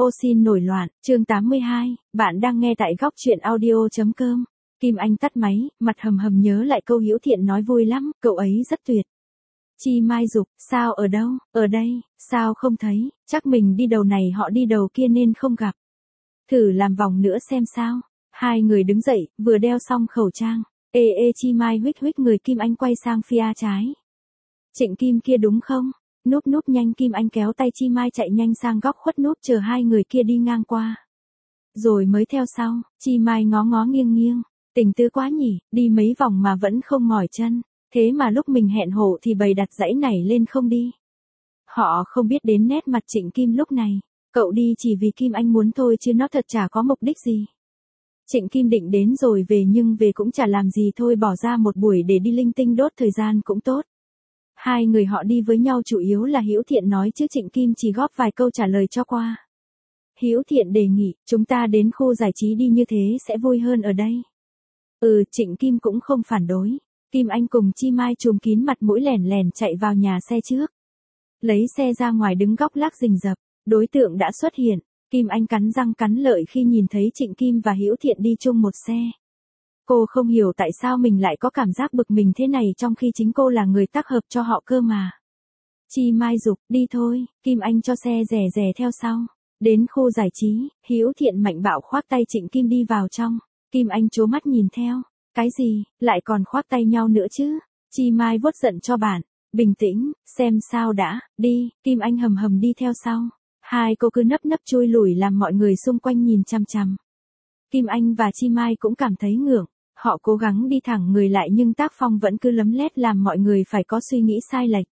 Ô xin nổi loạn, chương 82, bạn đang nghe tại góc truyện audio.com. Kim Anh tắt máy, mặt hầm hầm nhớ lại câu Hữu Thiện nói vui lắm, cậu ấy rất tuyệt. Chi Mai dục, sao ở đâu, ở đây, sao không thấy, chắc mình đi đầu này họ đi đầu kia nên không gặp. Thử làm vòng nữa xem sao. Hai người đứng dậy, vừa đeo xong khẩu trang. Chi Mai huých huých người Kim Anh quay sang phía trái. Trịnh Kim kia đúng không? Núp núp nhanh, Kim Anh kéo tay Chi Mai chạy nhanh sang góc khuất núp chờ hai người kia đi ngang qua. Rồi mới theo sau, Chi Mai ngó ngó nghiêng nghiêng. Tình tứ quá nhỉ, đi mấy vòng mà vẫn không mỏi chân. Thế mà lúc mình hẹn hò thì bày đặt dãy này lên không đi. Họ không biết đến nét mặt Trịnh Kim lúc này. Cậu đi chỉ vì Kim Anh muốn thôi chứ nó thật chả có mục đích gì. Trịnh Kim định đến rồi về nhưng về cũng chả làm gì thôi, bỏ ra một buổi để đi linh tinh đốt thời gian cũng tốt. Hai người họ đi với nhau chủ yếu là Hữu Thiện nói chứ Trịnh Kim chỉ góp vài câu trả lời cho qua. Hữu Thiện đề nghị, chúng ta đến khu giải trí đi, như thế sẽ vui hơn ở đây. Trịnh Kim cũng không phản đối. Kim Anh cùng Chi Mai trùm kín mặt mũi lẻn lẻn chạy vào nhà xe trước. Lấy xe ra ngoài đứng góc lác rình rập, đối tượng đã xuất hiện. Kim Anh cắn răng cắn lợi khi nhìn thấy Trịnh Kim và Hữu Thiện đi chung một xe. Cô không hiểu tại sao mình lại có cảm giác bực mình thế này trong khi chính cô là người tác hợp cho họ cơ mà. Chi Mai dục, đi thôi, Kim Anh cho xe rè rè theo sau. Đến khu giải trí, Hữu Thiện mạnh bạo khoác tay Trịnh Kim đi vào trong. Kim Anh trố mắt nhìn theo. Cái gì, lại còn khoác tay nhau nữa chứ? Chi Mai vuốt giận cho bạn. Bình tĩnh, xem sao đã, đi, Kim Anh hầm hầm đi theo sau. Hai cô cứ nấp nấp chui lủi làm mọi người xung quanh nhìn chằm chằm. Kim Anh và Chi Mai cũng cảm thấy ngượng. Họ cố gắng đi thẳng người lại nhưng tác phong vẫn cứ lấm lét làm mọi người phải có suy nghĩ sai lệch.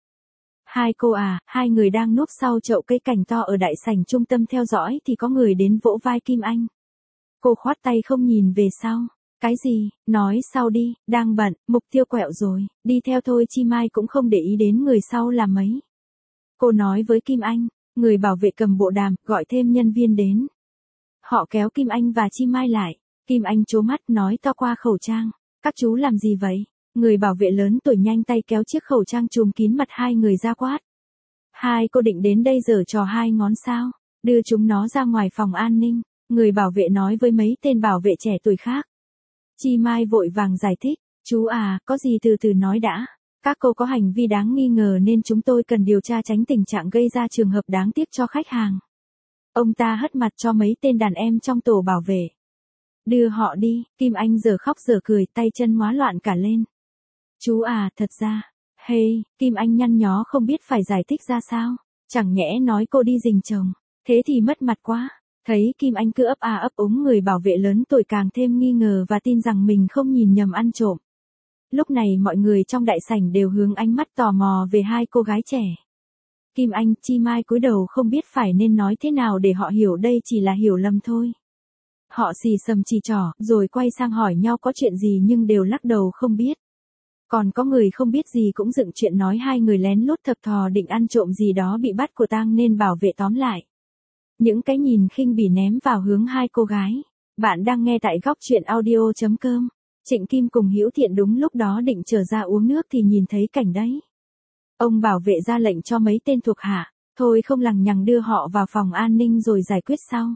Hai người đang núp sau chậu cây cảnh to ở đại sảnh trung tâm theo dõi thì có người đến vỗ vai Kim Anh. Cô khoát tay không nhìn về sau. Cái gì, nói sau đi, đang bận, mục tiêu quẹo rồi, đi theo thôi. Chi Mai cũng không để ý đến người sau là mấy. Cô nói với Kim Anh, người bảo vệ cầm bộ đàm, gọi thêm nhân viên đến. Họ kéo Kim Anh và Chi Mai lại. Kim Anh trố mắt nói to qua khẩu trang. Các chú làm gì vậy? Người bảo vệ lớn tuổi nhanh tay kéo chiếc khẩu trang trùm kín mặt hai người ra quát. Hai cô định đến đây giở trò hai ngón sao? Đưa chúng nó ra ngoài phòng an ninh. Người bảo vệ nói với mấy tên bảo vệ trẻ tuổi khác. Chi Mai vội vàng giải thích. Chú có gì từ từ nói đã. Các cô có hành vi đáng nghi ngờ nên chúng tôi cần điều tra tránh tình trạng gây ra trường hợp đáng tiếc cho khách hàng. Ông ta hất mặt cho mấy tên đàn em trong tổ bảo vệ. Đưa họ đi, Kim Anh giờ khóc giờ cười, tay chân hóa loạn cả lên. Chú thật ra, Kim Anh nhăn nhó không biết phải giải thích ra sao. Chẳng nhẽ nói cô đi rình chồng, thế thì mất mặt quá. Thấy Kim Anh cứ ấp úng, người bảo vệ lớn tuổi càng thêm nghi ngờ và tin rằng mình không nhìn nhầm ăn trộm. Lúc này mọi người trong đại sảnh đều hướng ánh mắt tò mò về hai cô gái trẻ. Kim Anh, Chi Mai cúi đầu không biết phải nên nói thế nào để họ hiểu đây chỉ là hiểu lầm thôi. Họ xì xầm chỉ trỏ, rồi quay sang hỏi nhau có chuyện gì nhưng đều lắc đầu không biết. Còn có người không biết gì cũng dựng chuyện nói hai người lén lút thập thò định ăn trộm gì đó bị bắt quả tang nên bảo vệ tóm lại. Những cái nhìn khinh bỉ ném vào hướng hai cô gái. Bạn đang nghe tại góc truyện audio.com. Trịnh Kim cùng Hữu Thiện đúng lúc đó định trở ra uống nước thì nhìn thấy cảnh đấy. Ông bảo vệ ra lệnh cho mấy tên thuộc hạ, thôi không lằng nhằng đưa họ vào phòng an ninh rồi giải quyết sau.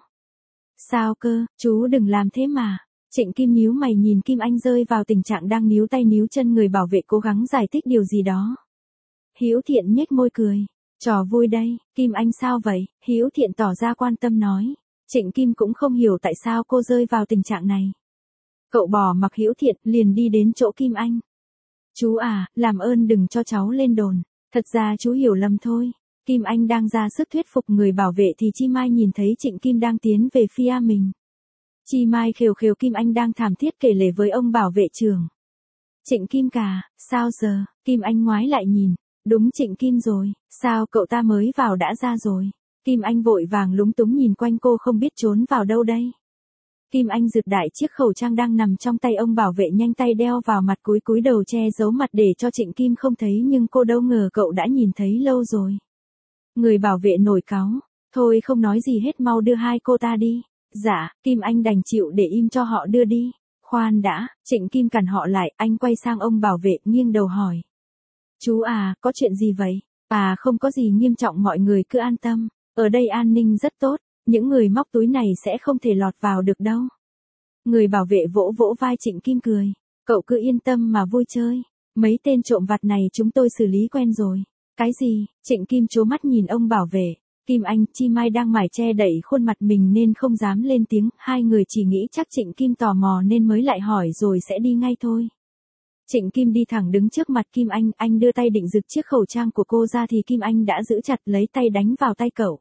Sao cơ, chú đừng làm thế mà. Trịnh Kim nhíu mày nhìn Kim Anh rơi vào tình trạng đang níu tay níu chân, người bảo vệ cố gắng giải thích điều gì đó. Hữu Thiện nhếch môi cười. Trò vui đây, Kim Anh sao vậy? Hữu Thiện tỏ ra quan tâm nói. Trịnh Kim cũng không hiểu tại sao cô rơi vào tình trạng này. Cậu bỏ mặc Hữu Thiện liền đi đến chỗ Kim Anh. Chú làm ơn đừng cho cháu lên đồn. Thật ra chú hiểu lầm thôi. Kim Anh đang ra sức thuyết phục người bảo vệ thì Chi Mai nhìn thấy Trịnh Kim đang tiến về phía mình. Chi Mai khều khều Kim Anh đang thảm thiết kể lể với ông bảo vệ trưởng. Trịnh Kim cả, sao giờ? Kim Anh ngoái lại nhìn. Đúng Trịnh Kim rồi, sao cậu ta mới vào đã ra rồi? Kim Anh vội vàng lúng túng nhìn quanh cô không biết trốn vào đâu đây. Kim Anh giật đại chiếc khẩu trang đang nằm trong tay ông bảo vệ nhanh tay đeo vào mặt, cúi đầu che giấu mặt để cho Trịnh Kim không thấy nhưng cô đâu ngờ cậu đã nhìn thấy lâu rồi. Người bảo vệ nổi cáu, thôi không nói gì hết, mau đưa hai cô ta đi. Dạ, Kim Anh đành chịu để im cho họ đưa đi. Khoan đã, Trịnh Kim cản họ lại, anh quay sang ông bảo vệ nghiêng đầu hỏi. Chú có chuyện gì vậy? Không có gì nghiêm trọng, mọi người cứ an tâm, ở đây an ninh rất tốt. những người móc túi này sẽ không thể lọt vào được đâu. Người bảo vệ vỗ vỗ vai Trịnh Kim cười. Cậu cứ yên tâm mà vui chơi. Mấy tên trộm vặt này chúng tôi xử lý quen rồi. Cái gì? Trịnh Kim trố mắt nhìn ông bảo vệ. Kim Anh, Chi Mai đang mải che đậy khuôn mặt mình nên không dám lên tiếng. Hai người chỉ nghĩ chắc Trịnh Kim tò mò nên mới lại hỏi rồi sẽ đi ngay thôi. Trịnh Kim đi thẳng đứng trước mặt Kim Anh đưa tay định giựt chiếc khẩu trang của cô ra thì Kim Anh đã giữ chặt lấy tay đánh vào tay cậu.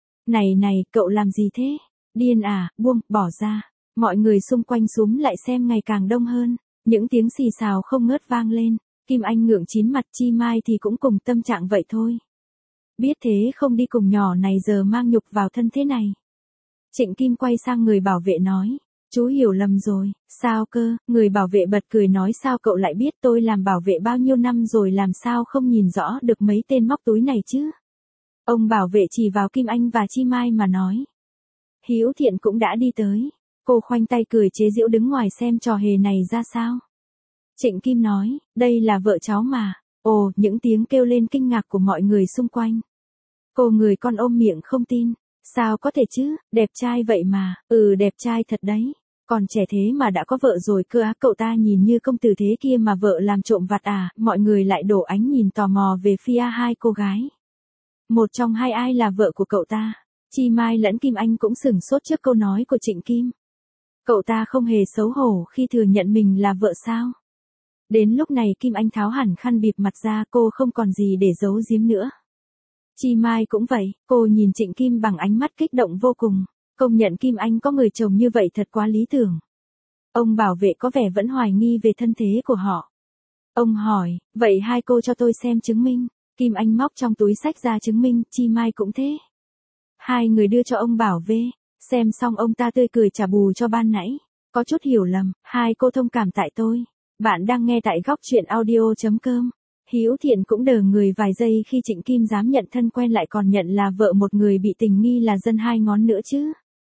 Này, cậu làm gì thế? Điên à, buông, bỏ ra. Mọi người xung quanh xúm lại xem ngày càng đông hơn. Những tiếng xì xào không ngớt vang lên. Kim Anh ngượng chín mặt, Chi Mai thì cũng cùng tâm trạng vậy thôi. Biết thế không đi cùng nhỏ này giờ mang nhục vào thân thế này. Trịnh Kim quay sang người bảo vệ nói. Chú hiểu lầm rồi, sao cơ? Người bảo vệ bật cười nói sao cậu lại biết tôi làm bảo vệ bao nhiêu năm rồi làm sao không nhìn rõ được mấy tên móc túi này chứ? Ông bảo vệ chỉ vào Kim Anh và Chi Mai mà nói. Hữu Thiện cũng đã đi tới. Cô khoanh tay cười chế giễu đứng ngoài xem trò hề này ra sao. Trịnh Kim nói, đây là vợ cháu mà. Ồ, những tiếng kêu lên kinh ngạc của mọi người xung quanh. Cô người con ôm miệng không tin. Sao có thể chứ, đẹp trai vậy mà, đẹp trai thật đấy. Còn trẻ thế mà đã có vợ rồi cơ á, cậu ta nhìn như công tử thế kia mà vợ làm trộm vặt à, mọi người lại đổ ánh nhìn tò mò về phía hai cô gái. Một trong hai ai là vợ của cậu ta? Chi Mai lẫn Kim Anh cũng sửng sốt trước câu nói của Trịnh Kim. Cậu ta không hề xấu hổ khi thừa nhận mình là vợ sao? Đến lúc này Kim Anh tháo hẳn khăn bịt mặt ra, cô không còn gì để giấu giếm nữa. Chi Mai cũng vậy, cô nhìn Trịnh Kim bằng ánh mắt kích động vô cùng, công nhận Kim Anh có người chồng như vậy thật quá lý tưởng. Ông bảo vệ có vẻ vẫn hoài nghi về thân thế của họ. Ông hỏi, vậy hai cô cho tôi xem chứng minh. Kim Anh móc trong túi xách ra chứng minh, Chi Mai cũng thế. Hai người đưa cho ông bảo vệ, xem xong ông ta tươi cười trả bù cho ban nãy. Có chút hiểu lầm, hai cô thông cảm tại tôi. Bạn đang nghe tại góc truyện audio.com. Hữu Thiện cũng đờ người vài giây khi Trịnh Kim dám nhận thân quen lại còn nhận là vợ một người bị tình nghi là dân hai ngón nữa chứ.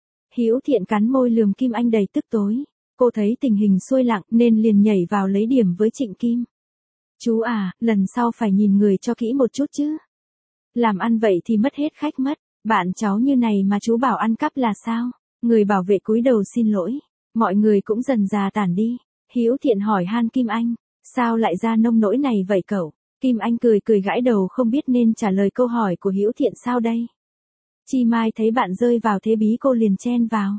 Hữu Thiện cắn môi lườm Kim Anh đầy tức tối. Cô thấy tình hình xuôi lặng nên liền nhảy vào lấy điểm với Trịnh Kim. Chú à, lần sau phải nhìn người cho kỹ một chút chứ. Làm ăn vậy thì mất hết khách mất. Bạn cháu như này mà chú bảo ăn cắp là sao? Người bảo vệ cúi đầu xin lỗi. Mọi người cũng dần dà tản đi. Hữu Thiện hỏi han Kim Anh. Sao lại ra nông nỗi này vậy cậu? Kim Anh cười gãi đầu không biết nên trả lời câu hỏi của Hữu Thiện sao đây. Chi Mai thấy bạn rơi vào thế bí cô liền chen vào.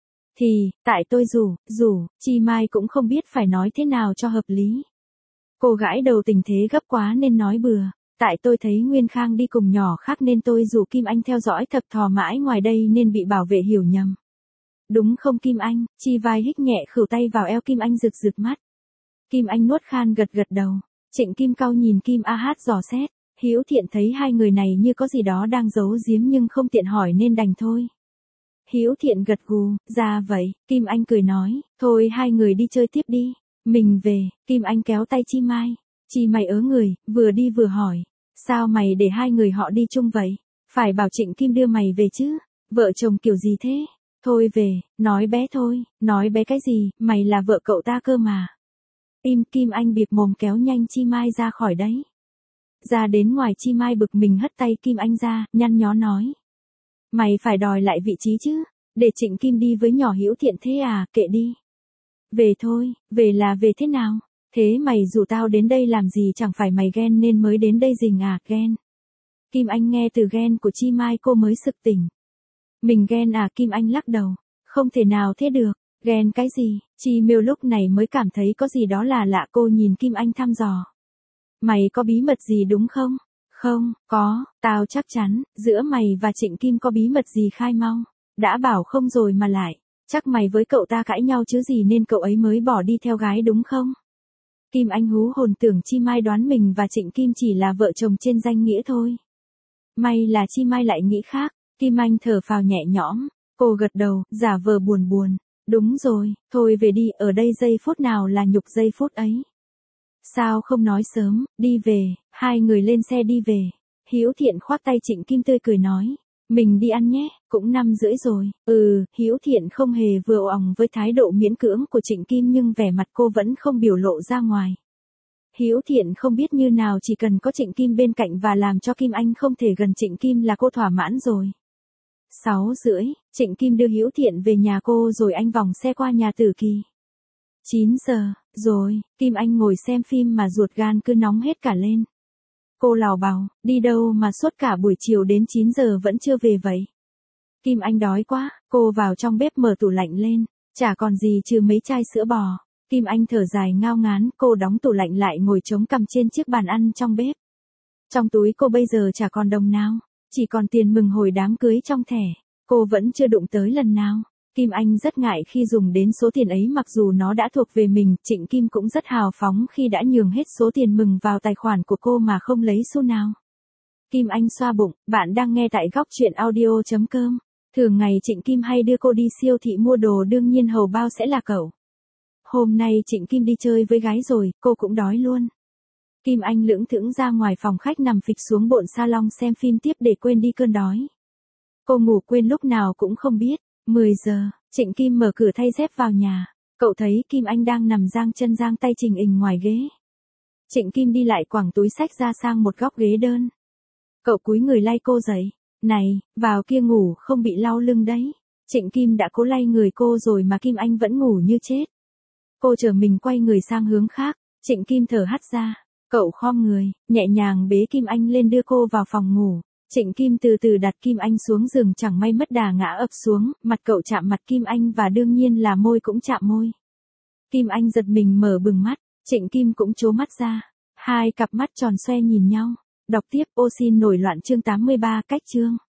Thì, tại tôi rủ, Chi Mai cũng không biết phải nói thế nào cho hợp lý. Cô gãi đầu tình thế gấp quá nên nói bừa. Tại tôi thấy Nguyên Khang đi cùng nhỏ khác nên tôi rủ Kim Anh theo dõi thập thò mãi ngoài đây nên bị bảo vệ hiểu nhầm. Đúng không Kim Anh? Chi Vai hích nhẹ khửu tay vào eo Kim Anh rực mắt. Kim Anh nuốt khan gật đầu. Trịnh Kim cau nhìn Kim A Hát dò xét. Hữu Thiện thấy hai người này như có gì đó đang giấu giếm nhưng không tiện hỏi nên đành thôi. Hữu Thiện gật gù, ra vậy, Kim Anh cười nói, thôi hai người đi chơi tiếp đi, mình về. Kim Anh kéo tay Chi Mai. Chi Mai ớ người, vừa đi vừa hỏi, sao mày để hai người họ đi chung vậy? Phải bảo Trịnh Kim đưa mày về chứ, vợ chồng kiểu gì thế? Thôi về, nói bé thôi, nói bé cái gì, mày là vợ cậu ta cơ mà. Kim Anh bịp mồm kéo nhanh Chi Mai ra khỏi đấy. Ra đến ngoài Chi Mai bực mình hất tay Kim Anh ra, nhăn nhó nói. Mày phải đòi lại vị trí chứ, để Trịnh Kim đi với nhỏ Hữu Thiện thế à, kệ đi. Về thôi, về là về thế nào? Thế mày rủ tao đến đây làm gì chẳng phải mày ghen nên mới đến đây rình à, ghen. Kim Anh nghe từ ghen của Chi Mai cô mới sực tỉnh. Mình ghen à, Kim Anh lắc đầu. Không thể nào thế được, ghen cái gì, Chi Miêu lúc này mới cảm thấy có gì đó là lạ cô nhìn Kim Anh thăm dò. Mày có bí mật gì đúng không? Không, có, tao chắc chắn, giữa mày và Trịnh Kim có bí mật gì khai mau. Đã bảo không rồi mà lại, chắc mày với cậu ta cãi nhau chứ gì nên cậu ấy mới bỏ đi theo gái đúng không? Kim Anh hú hồn tưởng Chi Mai đoán mình và Trịnh Kim chỉ là vợ chồng trên danh nghĩa thôi. May là Chi Mai lại nghĩ khác, Kim Anh thở phào nhẹ nhõm, cô gật đầu, giả vờ buồn. Đúng rồi, thôi về đi, ở đây giây phút nào là nhục giây phút ấy. Sao không nói sớm, đi về, hai người lên xe đi về. Hữu Thiện khoác tay Trịnh Kim tươi cười nói, mình đi ăn nhé, cũng 5:30 rồi. Hữu Thiện không hề vừa ỏng với thái độ miễn cưỡng của Trịnh Kim nhưng vẻ mặt cô vẫn không biểu lộ ra ngoài. Hữu Thiện không biết như nào chỉ cần có Trịnh Kim bên cạnh và làm cho Kim Anh không thể gần Trịnh Kim là cô thỏa mãn rồi. 6:30, Trịnh Kim đưa Hữu Thiện về nhà cô rồi anh vòng xe qua nhà Tử Kỳ. 9 giờ, rồi, Kim Anh ngồi xem phim mà ruột gan cứ nóng hết cả lên. Cô lảo bảo, đi đâu mà suốt cả buổi chiều đến 9 giờ vẫn chưa về vậy? Kim Anh đói quá, cô vào trong bếp mở tủ lạnh lên, chả còn gì trừ mấy chai sữa bò. Kim Anh thở dài ngao ngán, cô đóng tủ lạnh lại ngồi chống cằm trên chiếc bàn ăn trong bếp. Trong túi cô bây giờ chả còn đồng nào, chỉ còn tiền mừng hồi đám cưới trong thẻ, cô vẫn chưa đụng tới lần nào. Kim Anh rất ngại khi dùng đến số tiền ấy mặc dù nó đã thuộc về mình, Trịnh Kim cũng rất hào phóng khi đã nhường hết số tiền mừng vào tài khoản của cô mà không lấy xu nào. Kim Anh xoa bụng, bạn đang nghe tại góc truyện audio.com. Thường ngày Trịnh Kim hay đưa cô đi siêu thị mua đồ, đương nhiên hầu bao sẽ là cậu. Hôm nay Trịnh Kim đi chơi với gái rồi, cô cũng đói luôn. Kim Anh lững thững ra ngoài phòng khách nằm phịch xuống bồn salon xem phim tiếp để quên đi cơn đói. Cô ngủ quên lúc nào cũng không biết. 10 giờ, Trịnh Kim mở cửa thay dép vào nhà. Cậu thấy Kim Anh đang nằm giang chân giang tay trình hình ngoài ghế. Trịnh Kim đi lại quẳng túi xách ra sang một góc ghế đơn. Cậu cúi người lay cô dậy. Này, vào kia ngủ không bị đau lưng đấy. Trịnh Kim đã cố lay người cô rồi mà Kim Anh vẫn ngủ như chết. Cô trở mình quay người sang hướng khác. Trịnh Kim thở hắt ra. Cậu khom người, nhẹ nhàng bế Kim Anh lên đưa cô vào phòng ngủ. Trịnh Kim từ từ đặt Kim Anh xuống giường, chẳng may mất đà ngã ập xuống, mặt cậu chạm mặt Kim Anh và đương nhiên là môi cũng chạm môi. Kim Anh giật mình mở bừng mắt, Trịnh Kim cũng trố mắt ra. Hai cặp mắt tròn xoe nhìn nhau. Đọc tiếp, ô xin nổi loạn chương 83 cách chương.